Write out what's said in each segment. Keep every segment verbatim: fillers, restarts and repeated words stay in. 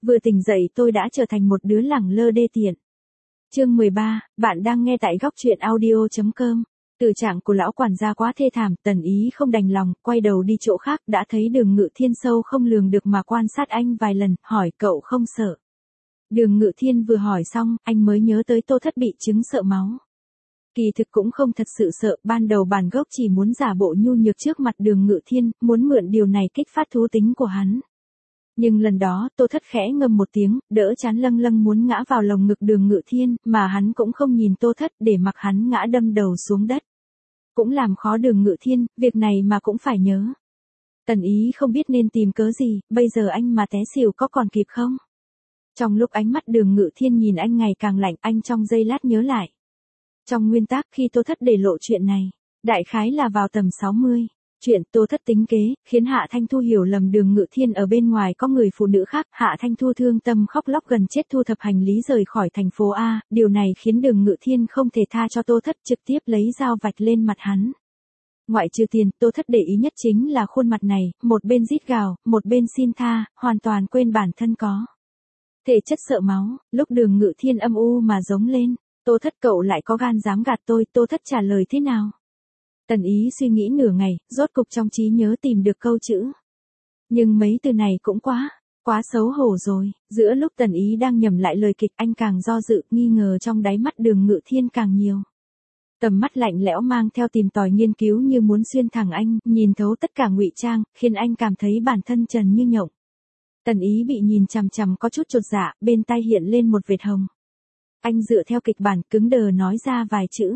Vừa tỉnh dậy tôi đã trở thành một đứa lẳng lơ đê tiện. Chương mười ba, bạn đang nghe tại góc truyện audio chấm com. Tử trạng của lão quản gia quá thê thảm, Tần Ý không đành lòng, quay đầu đi chỗ khác, đã thấy Đường Ngự Thiên sâu không lường được mà quan sát anh vài lần, hỏi cậu không sợ. Đường Ngự Thiên vừa hỏi xong, anh mới nhớ tới Tô Thất bị chứng sợ máu. Kỳ thực cũng không thật sự sợ, ban đầu bản gốc chỉ muốn giả bộ nhu nhược trước mặt Đường Ngự Thiên, muốn mượn điều này kích phát thú tính của hắn. Nhưng lần đó, Tô Thất khẽ ngâm một tiếng, đỡ chán lâng lâng muốn ngã vào lồng ngực Đường Ngự Thiên, mà hắn cũng không nhìn Tô Thất để mặc hắn ngã đâm đầu xuống đất. Cũng làm khó Đường Ngự Thiên, việc này mà cũng phải nhớ. Tần Ý không biết nên tìm cớ gì, bây giờ anh mà té xỉu có còn kịp không? Trong lúc ánh mắt Đường Ngự Thiên nhìn anh ngày càng lạnh, anh trong giây lát nhớ lại. Trong nguyên tắc khi Tô Thất để lộ chuyện này, đại khái là vào tầm sáu mươi. Chuyện Tô Thất tính kế, khiến Hạ Thanh Thu hiểu lầm Đường Ngự Thiên ở bên ngoài có người phụ nữ khác. Hạ Thanh Thu thương tâm khóc lóc gần chết thu thập hành lý rời khỏi thành phố A. Điều này khiến Đường Ngự Thiên không thể tha cho Tô Thất, trực tiếp lấy dao vạch lên mặt hắn. Ngoại trừ tiền, Tô Thất để ý nhất chính là khuôn mặt này, một bên rít gào, một bên xin tha, hoàn toàn quên bản thân có thể chất sợ máu. Lúc Đường Ngự Thiên âm u mà giống lên, Tô Thất cậu lại có gan dám gạt tôi, Tô Thất trả lời thế nào? Tần Ý suy nghĩ nửa ngày, rốt cục trong trí nhớ tìm được câu chữ. Nhưng mấy từ này cũng quá, quá xấu hổ rồi. Giữa lúc Tần Ý đang nhẩm lại lời kịch, anh càng do dự, nghi ngờ trong đáy mắt Đường Ngự Thiên càng nhiều. Tầm mắt lạnh lẽo mang theo tìm tòi nghiên cứu như muốn xuyên thẳng anh, nhìn thấu tất cả ngụy trang, khiến anh cảm thấy bản thân trần như nhộng. Tần Ý bị nhìn chằm chằm có chút chột dạ, bên tai hiện lên một vệt hồng. Anh dựa theo kịch bản cứng đờ nói ra vài chữ.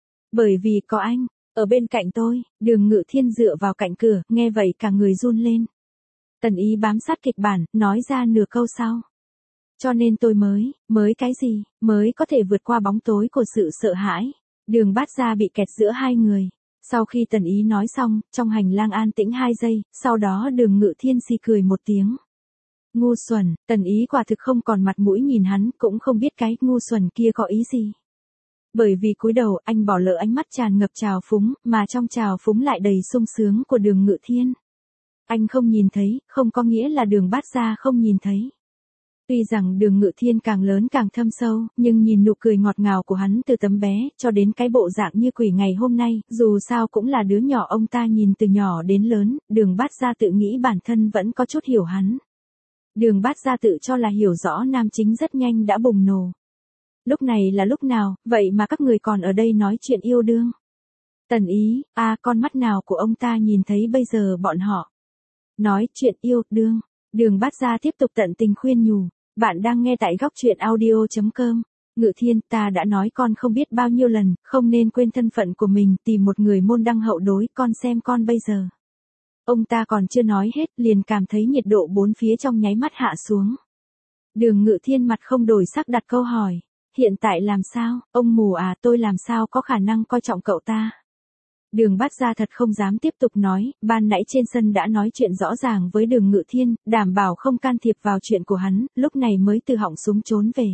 Bởi vì có anh ở bên cạnh tôi. Đường Ngự Thiên dựa vào cạnh cửa, nghe vậy cả người run lên. Tần Ý bám sát kịch bản, nói ra nửa câu sau. Cho nên tôi mới, mới cái gì, mới có thể vượt qua bóng tối của sự sợ hãi. Đường Bát Gia bị kẹt giữa hai người. Sau khi Tần Ý nói xong, trong hành lang an tĩnh hai giây, sau đó Đường Ngự Thiên xì cười một tiếng. Ngu xuẩn, Tần Ý quả thực không còn mặt mũi nhìn hắn, cũng không biết cái ngu xuẩn kia có ý gì. Bởi vì cúi đầu, anh bỏ lỡ ánh mắt tràn ngập trào phúng, mà trong trào phúng lại đầy sung sướng của Đường Ngự Thiên. Anh không nhìn thấy, không có nghĩa là Đường Bát Gia không nhìn thấy. Tuy rằng Đường Ngự Thiên càng lớn càng thâm sâu, nhưng nhìn nụ cười ngọt ngào của hắn từ tấm bé, cho đến cái bộ dạng như quỷ ngày hôm nay, dù sao cũng là đứa nhỏ ông ta nhìn từ nhỏ đến lớn, Đường Bát Gia tự nghĩ bản thân vẫn có chút hiểu hắn. Đường Bát Gia tự cho là hiểu rõ nam chính rất nhanh đã bùng nổ. Lúc này là lúc nào, vậy mà các người còn ở đây nói chuyện yêu đương. Tần Ý, a à, con mắt nào của ông ta nhìn thấy bây giờ bọn họ nói chuyện yêu đương. Đường Bát Gia tiếp tục tận tình khuyên nhủ. Bạn đang nghe tại góc truyện audio chấm com. Ngự Thiên, ta đã nói con không biết bao nhiêu lần, không nên quên thân phận của mình, tìm một người môn đăng hậu đối, con xem con bây giờ. Ông ta còn chưa nói hết, liền cảm thấy nhiệt độ bốn phía trong nháy mắt hạ xuống. Đường Ngự Thiên mặt không đổi sắc đặt câu hỏi. Hiện tại làm sao, ông mù à, tôi làm sao có khả năng coi trọng cậu ta. Đường Bát Gia thật không dám tiếp tục nói, ban nãy trên sân đã nói chuyện rõ ràng với Đường Ngự Thiên, đảm bảo không can thiệp vào chuyện của hắn, lúc này mới từ họng súng trốn về.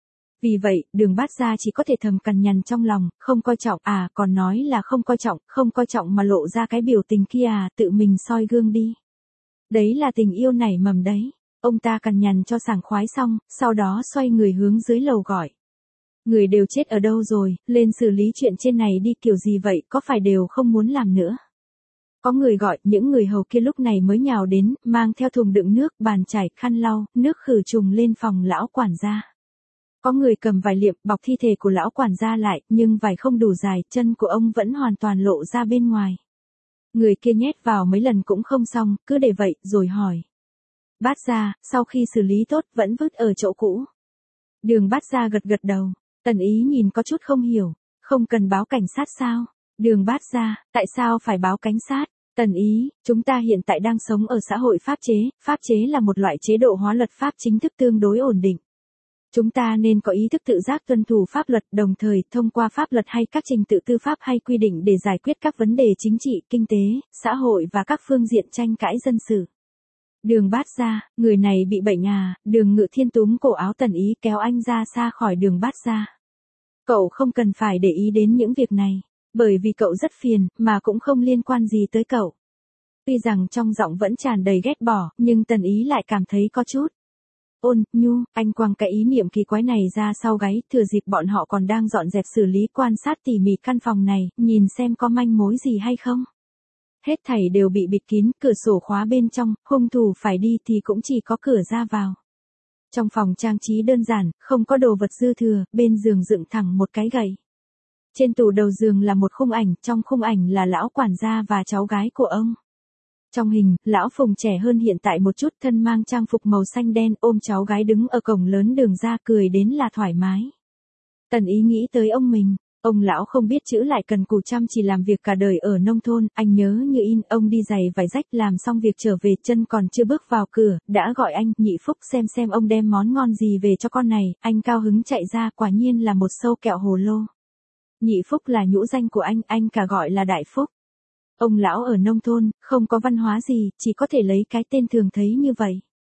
Vì vậy, Đường Bát Gia chỉ có thể thầm cằn nhằn trong lòng, không coi trọng à, còn nói là không coi trọng, không coi trọng mà lộ ra cái biểu tình kia à, tự mình soi gương đi. Đấy là tình yêu nảy mầm đấy. Ông ta cằn nhằn cho sảng khoái xong, sau đó xoay người hướng dưới lầu gọi. Người đều chết ở đâu rồi, lên xử lý chuyện trên này đi, kiểu gì vậy, có phải đều không muốn làm nữa. Có người gọi, những người hầu kia lúc này mới nhào đến, mang theo thùng đựng nước, bàn chải, khăn lau, nước khử trùng lên phòng lão quản gia. Có người cầm vải liệm bọc thi thể của lão quản gia lại, nhưng vải không đủ dài, chân của ông vẫn hoàn toàn lộ ra bên ngoài. Người kia nhét vào mấy lần cũng không xong, cứ để vậy, rồi hỏi. Bát Gia, sau khi xử lý tốt, vẫn vứt ở chỗ cũ. Đường Bát Gia gật gật đầu. Tần Ý nhìn có chút không hiểu, không cần báo cảnh sát sao? Đường Bát Gia, tại sao phải báo cảnh sát? Tần Ý, chúng ta hiện tại đang sống ở xã hội pháp chế, pháp chế là một loại chế độ hóa luật pháp chính thức tương đối ổn định. Chúng ta nên có ý thức tự giác tuân thủ pháp luật, đồng thời thông qua pháp luật hay các trình tự tư pháp hay quy định để giải quyết các vấn đề chính trị, kinh tế, xã hội và các phương diện tranh cãi dân sự. Đường Bát Gia, người này bị bệnh à? Đường Ngự Thiên túm cổ áo Tần Ý kéo anh ra xa khỏi Đường Bát Gia. Cậu không cần phải để ý đến những việc này, bởi vì cậu rất phiền, mà cũng không liên quan gì tới cậu. Tuy rằng trong giọng vẫn tràn đầy ghét bỏ, nhưng Tần Ý lại cảm thấy có chút Ôn Nhu, anh quăng cái ý niệm kỳ quái này ra sau gáy, thừa dịp bọn họ còn đang dọn dẹp xử lý quan sát tỉ mỉ căn phòng này, nhìn xem có manh mối gì hay không. Hết thảy đều bị bịt kín, cửa sổ khóa bên trong, hung thủ phải đi thì cũng chỉ có cửa ra vào. Trong phòng trang trí đơn giản, không có đồ vật dư thừa, bên giường dựng thẳng một cái gậy. Trên tủ đầu giường là một khung ảnh, trong khung ảnh là lão quản gia và cháu gái của ông. Trong hình, lão Phùng trẻ hơn hiện tại một chút, thân mang trang phục màu xanh đen, ôm cháu gái đứng ở cổng lớn đường ra, cười đến là thoải mái. Tần Ý nghĩ tới ông mình, ông lão không biết chữ lại cần cù chăm chỉ làm việc cả đời ở nông thôn, anh nhớ như in, ông đi giày vải rách làm xong việc trở về, chân còn chưa bước vào cửa, đã gọi anh, Nhị Phúc xem xem ông đem món ngon gì về cho con này, anh cao hứng chạy ra, quả nhiên là một sâu kẹo hồ lô. Nhị Phúc là nhũ danh của anh, anh cả gọi là Đại Phúc. Ông lão ở nông thôn, không có văn hóa gì, chỉ có thể lấy cái tên thường thấy như vậy.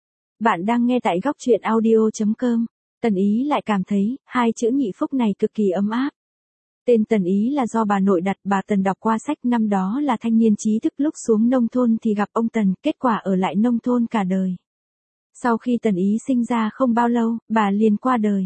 Bạn đang nghe tại góc truyện audio chấm com. Tần Ý lại cảm thấy, hai chữ Nhị Phúc này cực kỳ ấm áp. Tên Tần Ý là do bà nội đặt, bà Tần đọc qua sách năm đó là thanh niên trí thức, lúc xuống nông thôn thì gặp ông Tần, kết quả ở lại nông thôn cả đời. Sau khi Tần Ý sinh ra không bao lâu, bà liền qua đời.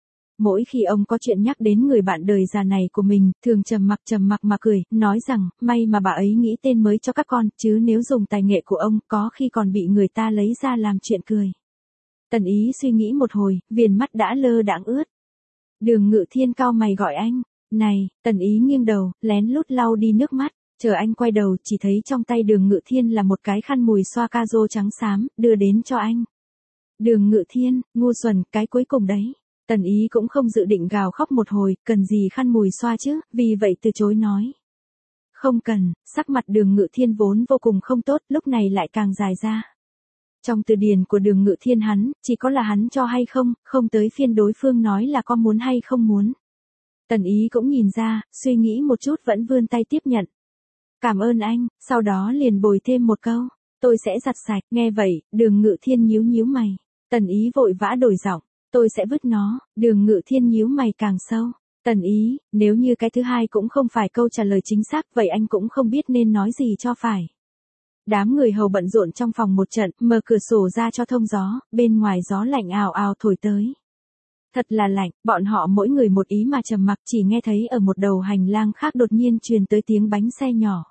Mỗi khi ông có chuyện nhắc đến người bạn đời già này của mình, thường trầm mặc trầm mặc mà cười, nói rằng, may mà bà ấy nghĩ tên mới cho các con, chứ nếu dùng tài nghệ của ông, có khi còn bị người ta lấy ra làm chuyện cười. Tần Ý suy nghĩ một hồi, viền mắt đã lơ đãng ướt. Đường Ngự Thiên cau mày gọi anh, này, Tần Ý nghiêng đầu, lén lút lau đi nước mắt, chờ anh quay đầu chỉ thấy trong tay Đường Ngự Thiên là một cái khăn mùi xoa ca rô trắng xám, đưa đến cho anh. Đường Ngự Thiên, ngu xuẩn, cái cuối cùng đấy. Tần Ý cũng không dự định gào khóc một hồi, cần gì khăn mùi xoa chứ, vì vậy từ chối nói. Không cần, sắc mặt Đường Ngự Thiên vốn vô cùng không tốt, lúc này lại càng dài ra. Trong từ điển của Đường Ngự Thiên hắn, chỉ có là hắn cho hay không, không tới phiên đối phương nói là có muốn hay không muốn. Tần Ý cũng nhìn ra, suy nghĩ một chút vẫn vươn tay tiếp nhận. Cảm ơn anh, sau đó liền bồi thêm một câu, tôi sẽ giặt sạch, nghe vậy, Đường Ngự Thiên nhíu nhíu mày. Tần Ý vội vã đổi giọng. Tôi sẽ vứt nó, Đường Ngự Thiên nhíu mày càng sâu. Tần Ý, nếu như cái thứ hai cũng không phải câu trả lời chính xác, vậy anh cũng không biết nên nói gì cho phải. Đám người hầu bận rộn trong phòng một trận, mở cửa sổ ra cho thông gió, bên ngoài gió lạnh ào ào thổi tới. Thật là lạnh, bọn họ mỗi người một ý mà trầm mặc, chỉ nghe thấy ở một đầu hành lang khác đột nhiên truyền tới tiếng bánh xe nhỏ.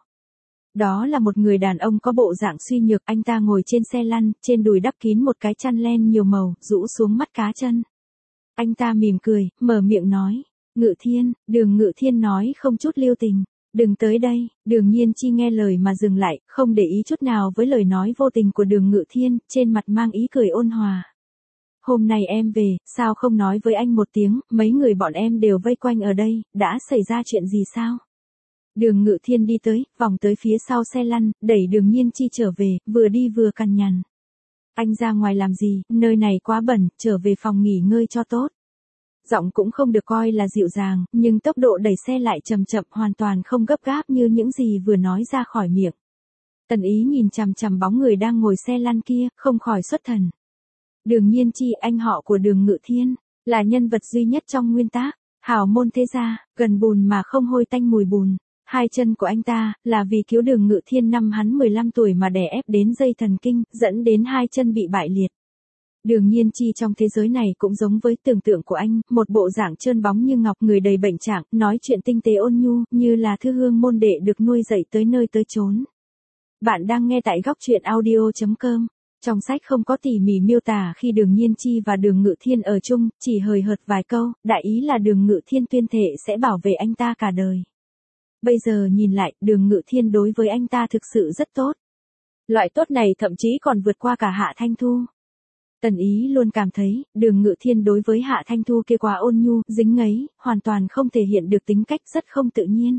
Đó là một người đàn ông có bộ dạng suy nhược, anh ta ngồi trên xe lăn, trên đùi đắp kín một cái chăn len nhiều màu, rũ xuống mắt cá chân. Anh ta mỉm cười, mở miệng nói, Ngự Thiên, Đường Ngự Thiên nói không chút lưu tình, đừng tới đây, Đường Nhiên Chi nghe lời mà dừng lại, không để ý chút nào với lời nói vô tình của Đường Ngự Thiên, trên mặt mang ý cười ôn hòa. Hôm nay em về, sao không nói với anh một tiếng, mấy người bọn em đều vây quanh ở đây, đã xảy ra chuyện gì sao? Đường Ngự Thiên đi tới, vòng tới phía sau xe lăn, đẩy Đường Nhiên Chi trở về, vừa đi vừa cằn nhằn. Anh ra ngoài làm gì, nơi này quá bẩn, trở về phòng nghỉ ngơi cho tốt. Giọng cũng không được coi là dịu dàng, nhưng tốc độ đẩy xe lại chậm chậm, hoàn toàn không gấp gáp như những gì vừa nói ra khỏi miệng. Tần Ý nhìn chằm chằm bóng người đang ngồi xe lăn kia, không khỏi xuất thần. Đường Nhiên Chi, anh họ của Đường Ngự Thiên, là nhân vật duy nhất trong nguyên tác, hào môn thế gia, gần bùn mà không hôi tanh mùi bùn. Hai chân của anh ta, là vì cứu Đường Ngự Thiên năm hắn mười lăm tuổi mà đè ép đến dây thần kinh, dẫn đến hai chân bị bại liệt. Đường Nhiên Chi trong thế giới này cũng giống với tưởng tượng của anh, một bộ dạng trơn bóng như ngọc, người đầy bệnh trạng, nói chuyện tinh tế ôn nhu, như là thư hương môn đệ được nuôi dạy tới nơi tới chốn. Bạn đang nghe tại góc truyện audio chấm com. Trong sách không có tỉ mỉ miêu tả khi Đường Nhiên Chi và Đường Ngự Thiên ở chung, chỉ hời hợt vài câu, đại ý là Đường Ngự Thiên tuyên thệ sẽ bảo vệ anh ta cả đời. Bây giờ nhìn lại, Đường Ngự Thiên đối với anh ta thực sự rất tốt. Loại tốt này thậm chí còn vượt qua cả Hạ Thanh Thu. Tần Ý luôn cảm thấy, Đường Ngự Thiên đối với Hạ Thanh Thu kia quá ôn nhu, dính ngấy, hoàn toàn không thể hiện được tính cách, rất không tự nhiên.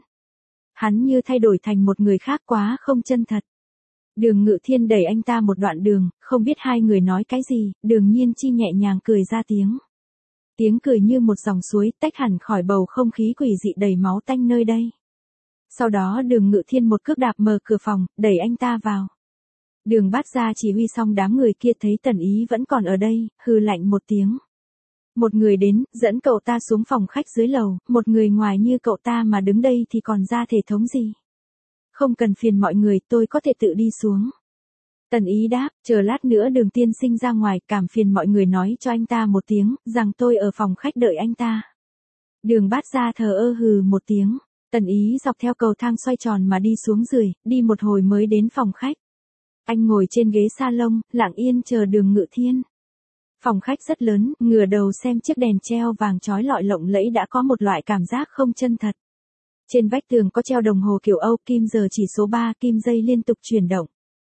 Hắn như thay đổi thành một người khác, quá không chân thật. Đường Ngự Thiên đẩy anh ta một đoạn đường, không biết hai người nói cái gì, Đường Nhiên Chi nhẹ nhàng cười ra tiếng. Tiếng cười như một dòng suối, tách hẳn khỏi bầu không khí quỷ dị đầy máu tanh nơi đây. Sau đó Đường Ngự Thiên một cước đạp mở cửa phòng, đẩy anh ta vào. Đường Bát Gia chỉ huy xong đám người kia thấy Tần Ý vẫn còn ở đây, hừ lạnh một tiếng. Một người đến, dẫn cậu ta xuống phòng khách dưới lầu, một người ngoài như cậu ta mà đứng đây thì còn ra thể thống gì. Không cần phiền mọi người, tôi có thể tự đi xuống. Tần Ý đáp, chờ lát nữa Đường tiên sinh ra ngoài, cảm phiền mọi người nói cho anh ta một tiếng, rằng tôi ở phòng khách đợi anh ta. Đường Bát Gia thờ ơ hừ một tiếng. Tần Ý dọc theo cầu thang xoay tròn mà đi xuống dưới, đi một hồi mới đến phòng khách. Anh ngồi trên ghế salon, lặng yên chờ Đường Ngự Thiên. Phòng khách rất lớn, ngửa đầu xem chiếc đèn treo vàng chói lọi lộng lẫy đã có một loại cảm giác không chân thật. Trên vách tường có treo đồng hồ kiểu Âu, kim giờ chỉ số ba, kim dây liên tục chuyển động.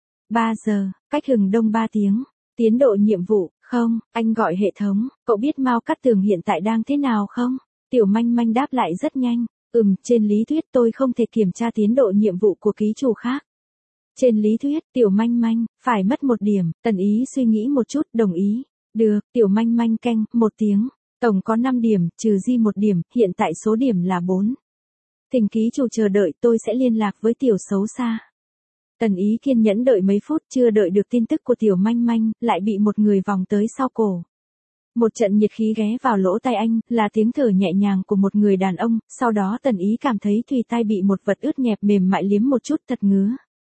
ba giờ, cách hừng đông ba tiếng. Tiến độ nhiệm vụ, không, anh gọi hệ thống, cậu biết Mao Cát Tường hiện tại đang thế nào không? Tiểu Manh Manh đáp lại rất nhanh, ừm, trên lý thuyết tôi không thể kiểm tra tiến độ nhiệm vụ của ký chủ khác. Trên lý thuyết, Tiểu Manh Manh, phải mất một điểm, Tần Ý suy nghĩ một chút, đồng ý. Được, Tiểu Manh Manh canh, một tiếng, tổng có năm điểm, trừ di một điểm, hiện tại số điểm là bốn. Thỉnh ký chủ chờ đợi, tôi sẽ liên lạc với Tiểu Xấu Xa. Tần Ý kiên nhẫn đợi mấy phút, chưa đợi được tin tức của Tiểu Manh Manh, lại bị một người vòng tới sau cổ. Một trận nhiệt khí ghé vào lỗ tai anh, là tiếng thở nhẹ nhàng của một người đàn ông, sau đó Tần Ý cảm thấy thùy tai bị một vật ướt nhẹp mềm mại liếm một chút thật ngứa.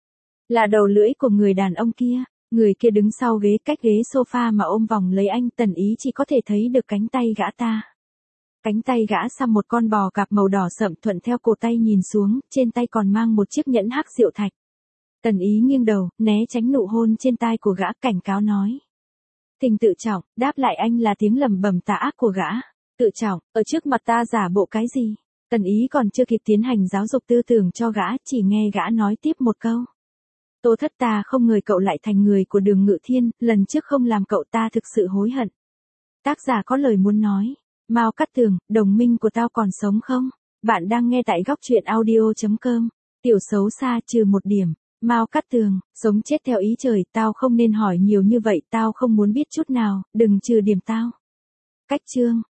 Là đầu lưỡi của người đàn ông kia, người kia đứng sau ghế cách ghế sofa mà ôm vòng lấy anh, Tần Ý chỉ có thể thấy được cánh tay gã ta. Cánh tay gã xăm một con bò cạp màu đỏ sậm thuận theo cổ tay nhìn xuống, trên tay còn mang một chiếc nhẫn hắc diệu thạch. Tần Ý nghiêng đầu, né tránh nụ hôn trên tai của gã, cảnh cáo nói. Thỉnh tự trọng, đáp lại anh là tiếng lẩm bẩm tà ác của gã. Tự trọng, ở trước mặt ta giả bộ cái gì? Tần Ý còn chưa kịp tiến hành giáo dục tư tưởng cho gã, chỉ nghe gã nói tiếp một câu. Tô Thất, ta không ngờ cậu lại thành người của Đường Ngự Thiên, lần trước không làm cậu ta thực sự hối hận. Tác giả có lời muốn nói. Mao Cát Tường, đồng minh của tao còn sống không? Bạn đang nghe tại góc truyện audio chấm com. Tiểu Xấu Xa trừ một điểm. Mao Cát Tường, sống chết theo ý trời, tao không nên hỏi nhiều như vậy, tao không muốn biết chút nào, đừng trừ điểm tao. Cách chương.